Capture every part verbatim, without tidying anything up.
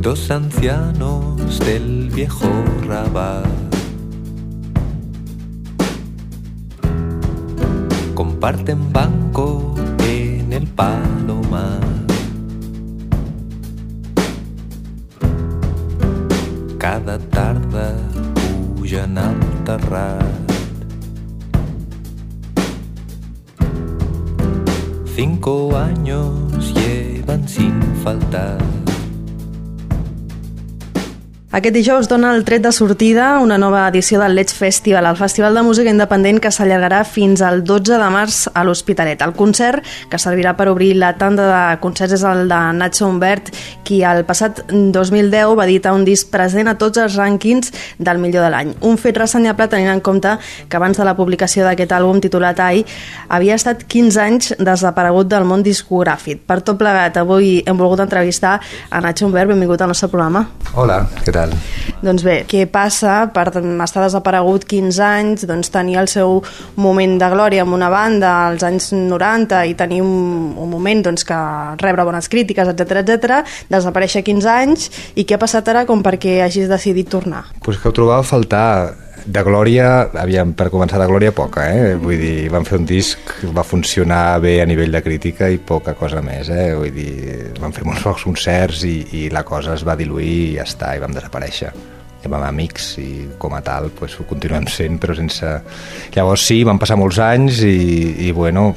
Dos ancianos del viejo Rabat comparten banco en el Palomar. Cada tarda pugen al terrat. Cinco años llevan sin faltar. Aquest dijous dona el tret de sortida una nova edició del Let's Festival, el festival de música independent que s'allargarà fins al dotze de març a l'Hospitalet. El concert, que servirà per obrir la tanda de concerts, és el de Nacho Humbert, qui el passat dos mil deu va editar un disc present a tots els rànquings del millor de l'any. Un fet ressenyable tenint en compte que abans de la publicació d'aquest àlbum titulat Ai, havia estat quinze anys desaparegut del món discogràfic. Per tot plegat, avui hem volgut entrevistar a Nacho Humbert. Benvingut al nostre programa. Hola, què tal? Doncs bé, què passa per estar desaparegut quinze anys, doncs tenir el seu moment de glòria amb una banda als anys noranta i tenir un, un moment doncs, que rebre bones crítiques, etcètera, etcètera, desaparèixer quinze anys, i què ha passat ara com perquè hagis decidit tornar? Pues que ho trobava a faltar. De glòria, aviam, per començar, de glòria poca, eh? Vull dir, vam fer un disc, va funcionar bé a nivell de crítica i poca cosa més, eh? Vull dir, vam fer molts pocs concerts i, i la cosa es va diluir i ja està, i vam desaparèixer. Ja vam amics i com a tal pues, ho continuem sent, però sense... Llavors sí, van passar molts anys i, i bueno,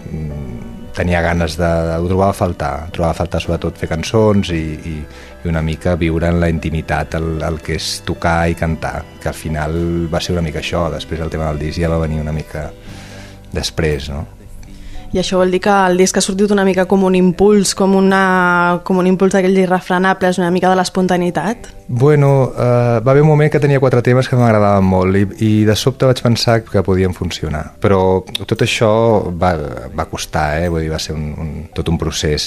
tenia ganes de... ho trobava a faltar, trobava a faltar sobretot fer cançons i, i, i una mica viure en la intimitat el, el que és tocar i cantar, que al final va ser una mica això. Després el tema del disc ja va venir una mica després, no? I això vol dir que el disc ha sortit una mica com un impuls, com, una, com un impuls d'aquells irrefrenables, una mica de l'espontaneïtat? Bueno, uh, va haver un moment que tenia quatre temes que m'agradaven molt i, i de sobte vaig pensar que podien funcionar. Però tot això va, va costar, eh? Vull dir, va ser un, un, tot un procés.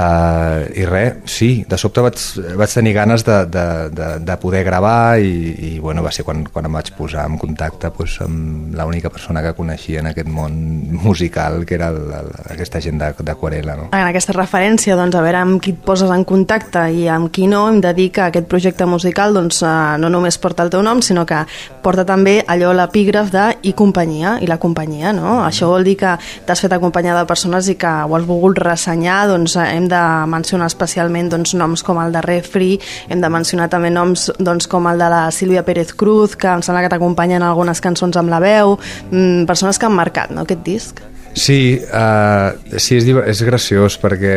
Uh, I res, sí, de sobte vaig, vaig tenir ganes de, de, de, de poder gravar i, i bueno, va ser quan, quan em vaig posar en contacte pues, amb l'única persona que coneixia en aquest món musical, que era el, aquesta gent d'Aquarela, no? En aquesta referència, doncs, a veure amb qui et poses en contacte i amb qui no, hem de dir que aquest projecte musical doncs, no només porta el teu nom, sinó que porta també allò l'epígraf de i companyia, i la companyia, no? Mm. Això vol dir que t'has fet acompanyar de persones i que ho has volgut ressenyar, doncs hem de mencionar especialment doncs, noms com el de Refri, hem de mencionar també noms doncs, com el de la Sílvia Pérez Cruz, que em sembla que t'acompanyen algunes cançons amb la veu, mmm, persones que han marcat, no, aquest disc. Sí, uh, sí és, és graciós perquè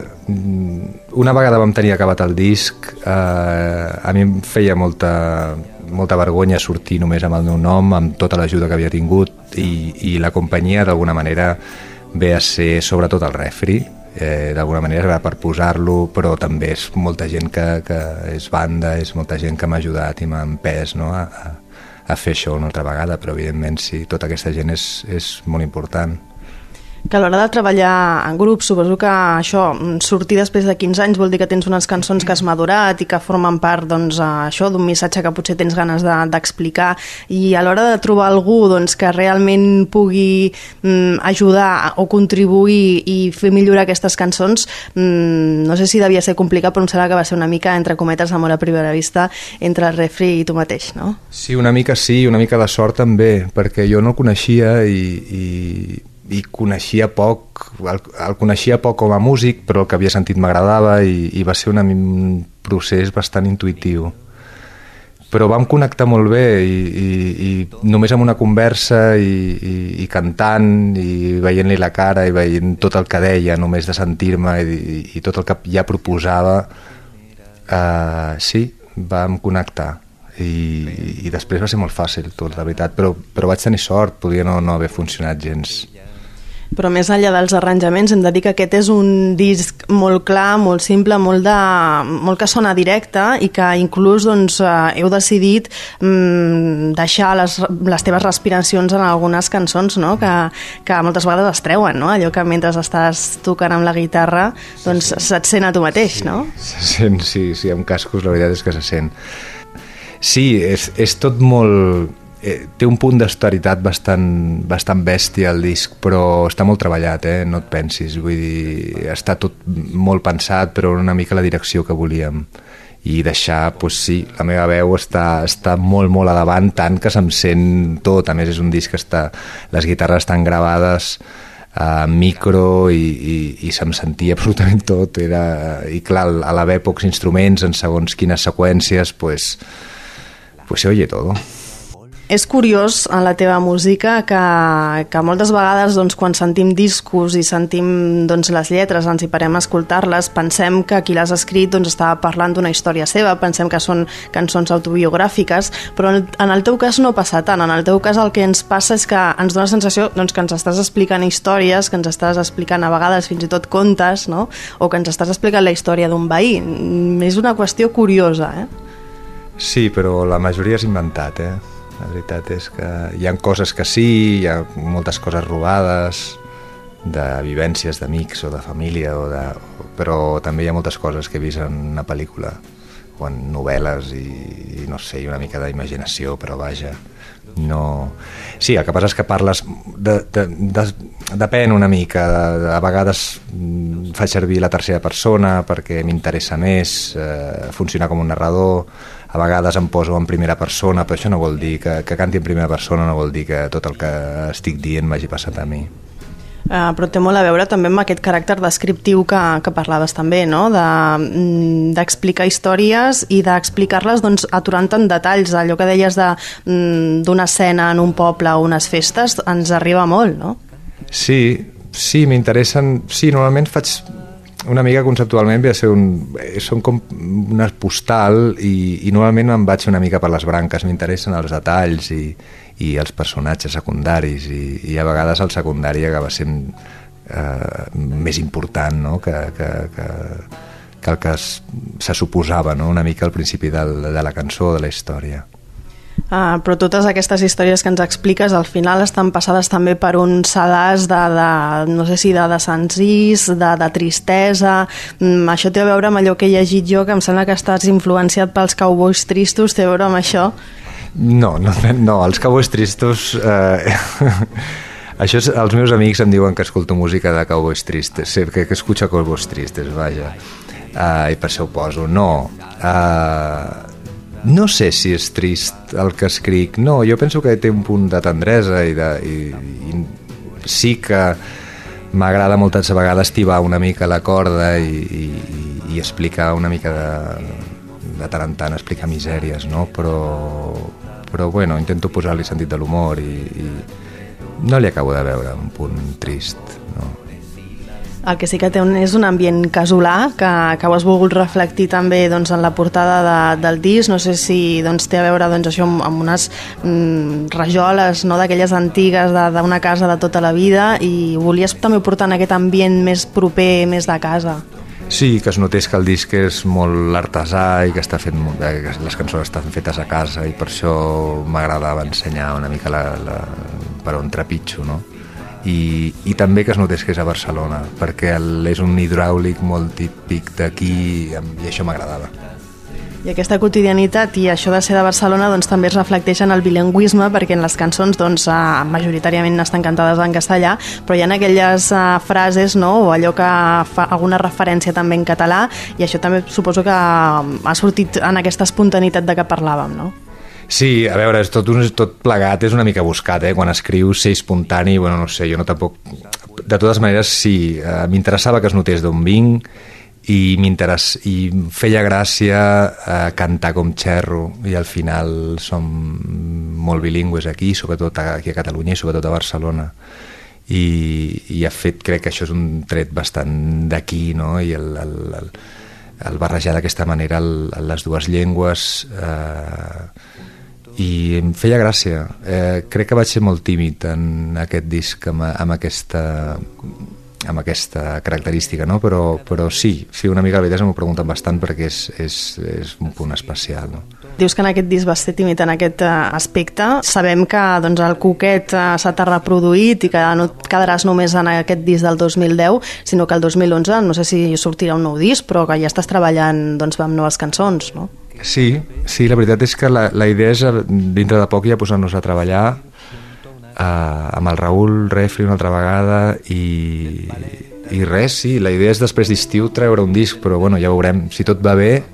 una vegada vam tenir acabat el disc, uh, a mi em feia molta, molta vergonya sortir només amb el meu nom, amb tota l'ajuda que havia tingut i, i la companyia d'alguna manera ve a ser sobretot el Refri, eh, d'alguna manera per posar-lo, però també és molta gent que, que és banda, és molta gent que m'ha ajudat i m'ha empès, no? a, a, a fer això una altra vegada, però evidentment sí, tota aquesta gent és, és molt important. Que a l'hora de treballar en grup, suposo que això, sortir després de quinze anys vol dir que tens unes cançons que has madurat i que formen part doncs, això d'un missatge que potser tens ganes de, d'explicar, i a l'hora de trobar algú doncs, que realment pugui mm, ajudar o contribuir i fer millorar aquestes cançons, mm, no sé si devia ser complicat, però em sembla que va ser una mica, entre cometes, amor a primera vista entre el Refri i tu mateix, no? Sí, una mica sí, una mica de sort també, perquè jo no el coneixia i... i... i coneixia poc, el, el coneixia poc com a músic, però el que havia sentit m'agradava i, i va ser una, un procés bastant intuïtiu. Però vam connectar molt bé i, i, i només amb una conversa i, i, i cantant i veient-li la cara i veient tot el que deia, només de sentir-me i, i tot el que ja proposava, uh, sí, vam connectar. I, i després va ser molt fàcil tot, la veritat, però, però vaig tenir sort, podia no, no haver funcionat gens. Però més enllà dels arranjaments hem de dir que aquest és un disc molt clar, molt simple, molt, de, molt que sona directe i que inclús doncs, heu decidit mm, deixar les, les teves respiracions en algunes cançons, no? que, que moltes vegades es treuen, no? Allò que mentre estàs tocant amb la guitarra doncs sí, sí. se't sent a tu mateix, sí, no? Se sent, sí, sí, amb cascos la veritat és que se sent. Sí, és, és tot molt... Eh, té un punt d'esteritat bastant, bastant bèstia el disc, però està molt treballat, eh? No et pensis, vull dir, està tot molt pensat, però una mica la direcció que volíem. i deixar, doncs sí, la meva veu està, està molt, molt a davant, tant que se'm sent tot. A més, és un disc que està, les guitarres estan gravades a micro i, i, i se'm sentia absolutament tot. Era, i clar, a l'haver pocs instruments en segons quines seqüències, pues, pues se oye todo. És curiós en la teva música que, que moltes vegades doncs, quan sentim discos i sentim doncs, les lletres, ens hi parem a escoltar-les, pensem que qui les ha escrit doncs, estava parlant d'una història seva, pensem que són cançons autobiogràfiques, però en el teu cas no passa tant. En el teu cas el que ens passa és que ens dona la sensació doncs, que ens estàs explicant històries, que ens estàs explicant a vegades fins i tot contes, no? O que ens estàs explicant la història d'un veí. És una qüestió curiosa, eh? Sí, però la majoria és inventat, eh? La veritat és que hi ha coses que sí, hi ha moltes coses robades de vivències d'amics o de família, o de... però també hi ha moltes coses que he vist en una pel·lícula o en novel·les i, i no sé, una mica d'imaginació, però vaja, no... Sí, el que passa és que parles... De, de, de, depèn una mica, de, a vegades faig servir la tercera persona perquè m'interessa més, eh, funcionar com un narrador, a vegades em poso en primera persona, però això no vol dir que, que canti en primera persona, no vol dir que tot el que estic dient m'hagi passat a mi. Uh, però té molt a veure també amb aquest caràcter descriptiu que, que parlaves també, no? De, d'explicar històries i d'explicar-les doncs, aturant en detalls. Allò que deies de, d'una escena en un poble o unes festes ens arriba molt, no? Sí, sí, m'interessen... Sí, normalment faig... Una mica conceptualment ve a ser un... Són com una postal i, i normalment em vaig una mica per les branques, m'interessen els detalls i, i els personatges secundaris i, i a vegades el secundari acaba sent eh, més important, no? que, que, que, que el que es, se suposava, no? Una mica al principi del, de la cançó, de la història. Ah, però totes aquestes històries que ens expliques al final estan passades també per un sedàs de, de no sé si de, de senzís, de, de tristesa. Mm, això té a veure amb allò que he llegit jo, que em sembla que estàs influenciat pels Cowboys Tristos, té a veure amb això? No, no, no, els Cowboys Tristos... Eh, això és, els meus amics em diuen que escolto música de Cowboys Tristes, que, que escucho Cowboys Tristes, vaja, uh, i per això ho poso. No, uh, no sé si és trist el que escric, no, jo penso que té un punt de tendresa i, de, i, i sí que m'agrada moltes vegades tibar una mica la corda i, i, i explicar una mica de, de tant en tant, explicar misèries, no? Però, però bueno, intento posar-li sentit de l'humor i, i no li acabo de veure un punt trist, no? El que sí que té un, és un ambient casolà que, que ho has volgut reflectir també doncs, en la portada de, del disc. No sé si doncs, té a veure doncs, això amb, amb unes mm, rajoles, no, d'aquelles antigues d'una casa de tota la vida, i volies també portar en aquest ambient més proper, més de casa. Sí, que es notés que el disc és molt artesà i que, està fet, que les cançons estan fetes a casa, i per això m'agradava ensenyar una mica la, la, per on trepitjo, no? I, i també que es notés que és a Barcelona, perquè el, és un hidràulic molt típic d'aquí i això m'agradava. I aquesta quotidianitat i això de ser de Barcelona doncs, també es reflecteix en el bilingüisme, perquè en les cançons doncs, eh, majoritàriament estan cantades en castellà, però hi ha aquelles eh, frases, no? O allò que fa alguna referència també en català, i això també suposo que ha sortit en aquesta espontaneïtat de què parlàvem, no? Sí, a veure, és tot, un, tot plegat, és una mica buscat, eh? Quan escrius, ser espontani, bueno, no sé, jo no tampoc... De totes maneres, sí, eh, m'interessava que es notés d'on vinc i, i feia gràcia eh, cantar com xerro, i al final som molt bilingües aquí, sobretot aquí a Catalunya i sobretot a Barcelona. I, i ha fet, crec que això és un tret bastant d'aquí, no? I el, el, el, el barrejar d'aquesta manera el, les dues llengües... Eh, i em feia gràcia. Eh, crec que vaig ser molt tímid en aquest disc amb, amb aquesta amb aquesta característica, no? Però, però sí, sí, una mica la veritat m'ho pregunten bastant perquè és, és, és un punt especial, no? Dius que en aquest disc vas ser tímid en aquest uh, aspecte. Sabem que doncs, el Cuquet uh, s'ha reproduït i que no et quedaràs només en aquest disc del dos mil deu, sinó que el dos mil onze, no sé si sortirà un nou disc, però que ja estàs treballant doncs, amb noves cançons, no? Sí, sí, la veritat és que la, la idea és dintre de poc ja posar-nos a treballar eh, amb el Raül Refri una altra vegada i, i res, sí, la idea és després d'estiu treure un disc, però bueno, ja veurem, si tot va bé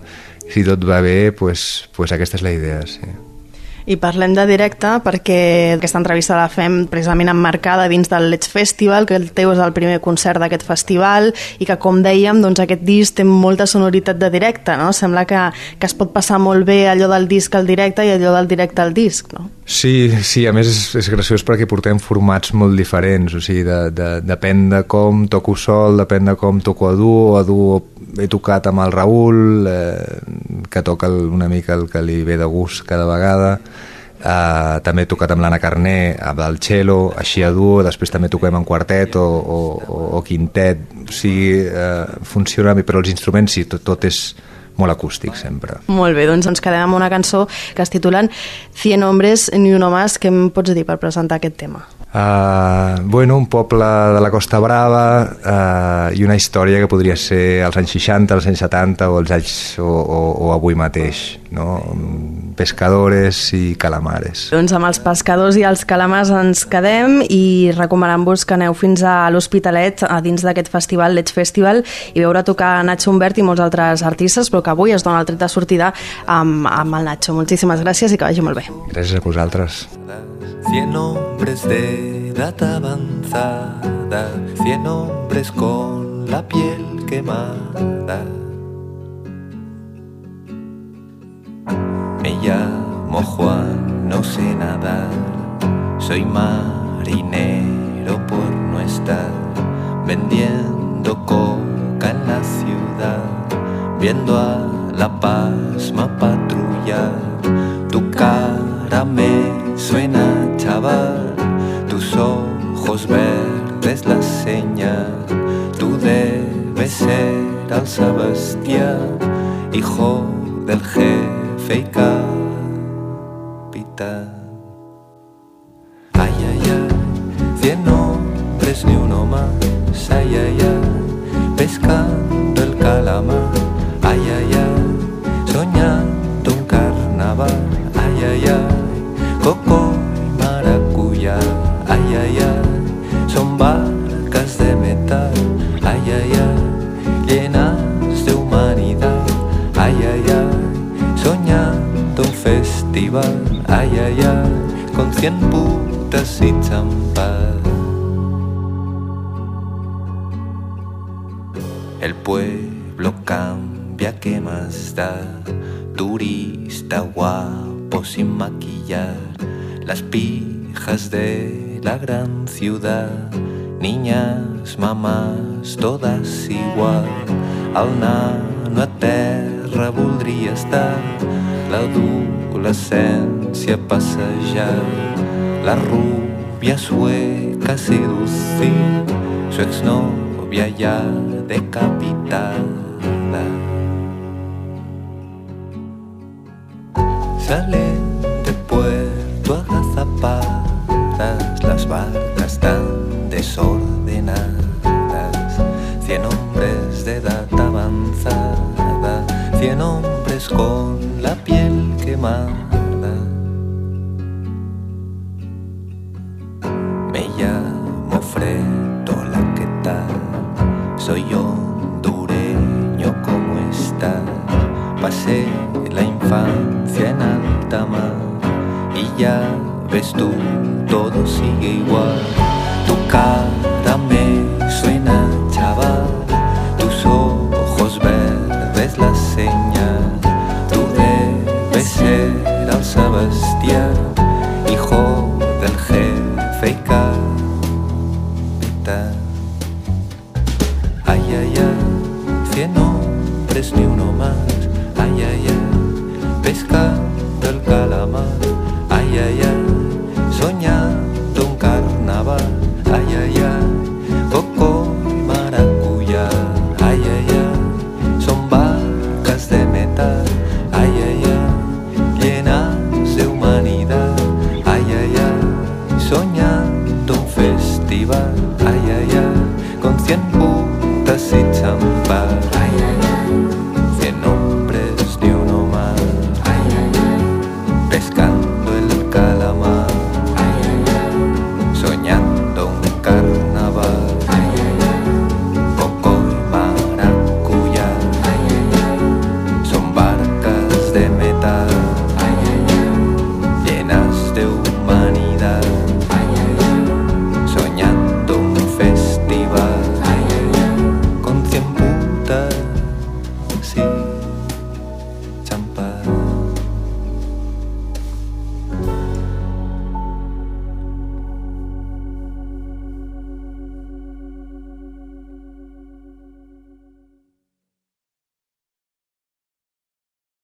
si tot va bé, pues, pues aquesta és la idea, sí. I parlem de directe perquè aquesta entrevista la fem precisament emmarcada dins del Let's Festival, que el teu és el primer concert d'aquest festival i que, com dèiem, doncs aquest disc té molta sonoritat de directe, no? Sembla que, que es pot passar molt bé allò del disc al directe i allò del directe al disc, no? Sí, sí, a més és, és graciós perquè portem formats molt diferents, o sigui, de, de, depèn de com toco sol, depèn de com toco a duo, a duo he tocat amb el Raül, eh, que toca una mica el que li ve de gust cada vegada, eh, també he tocat amb l'Anna Carné, amb el cello, així a duo, després també toquem en quartet o, o, o quintet, o sigui, eh, funciona bé, però els instruments sí, tot, tot és molt acústic sempre. Molt bé, doncs ens quedem amb una cançó que es titulen Cien hombres ni uno más. Què em pots dir per presentar aquest tema? Uh, bueno, un poble de la Costa Brava uh, i una història que podria ser als anys seixanta, als anys setanta o, als anys, o, o, o avui mateix, no? Pescadores i calamares. Doncs amb els pescadors i els calamars ens quedem i recomanant-vos que aneu fins a l'Hospitalet a dins d'aquest festival, Let's Festival, i veure tocar Nacho Humbert i molts altres artistes, però que avui es dona el tret de sortida amb, amb el Nacho. Moltíssimes gràcies i que vagi molt bé. Gràcies a vosaltres. Cien hombres de edad avanzada, cien hombres con la piel quemada. Me llamo Juan, no sé nadar, soy marinero por no estar vendiendo coca en la ciudad, viendo a La Pasma patrullar. Tu cara me suena, chaval, tus ojos verdes la señal. Tú debes ser Al Sebastián, hijo del jefe y capitán. Ay, ay, ay, cien hombres ni uno más. Ay, ay, ay, pescando el calamar. Ay, ay, ay, soñando un carnaval. Ay, ay, ay, coco y maracuyá. Ay, ay, ay, son barcas de metal. Ay, ay, ay, llenas de humanidad. Ay, ay, ay, soñando un festival. Ay, ay, ay, con cien putas y champán. El pueblo cambia, ¿qué más da? Turista guapo sin maquillar, las pijas de la gran ciudad, niñas, mamás, todas igual. Al nano a terra voldria estar, l'adolescència passejar, la rubia sueca seducir, su exnovia ya decapitada. Salen de puerto agazapadas las barcas tan desordenadas, cien hombres de edad avanzada, cien hombres con la piel quemada. Me llamo Fretola, ¿qué tal? Soy hondureño, ¿cómo estás? Pasé la infancia en alta mar y ya ves tú, todo sigue igual. Tu cara me suena, chaval, tus ojos verdes la señal. Tú debes ser Al Sebastián, hijo del jefe y capitán. Ay, ay, ay, cien hombres ni uno más. Ay, ay, ay, pescando el calamar. Ay, ay, ay, soñando un carnaval. Ay, ay, ay.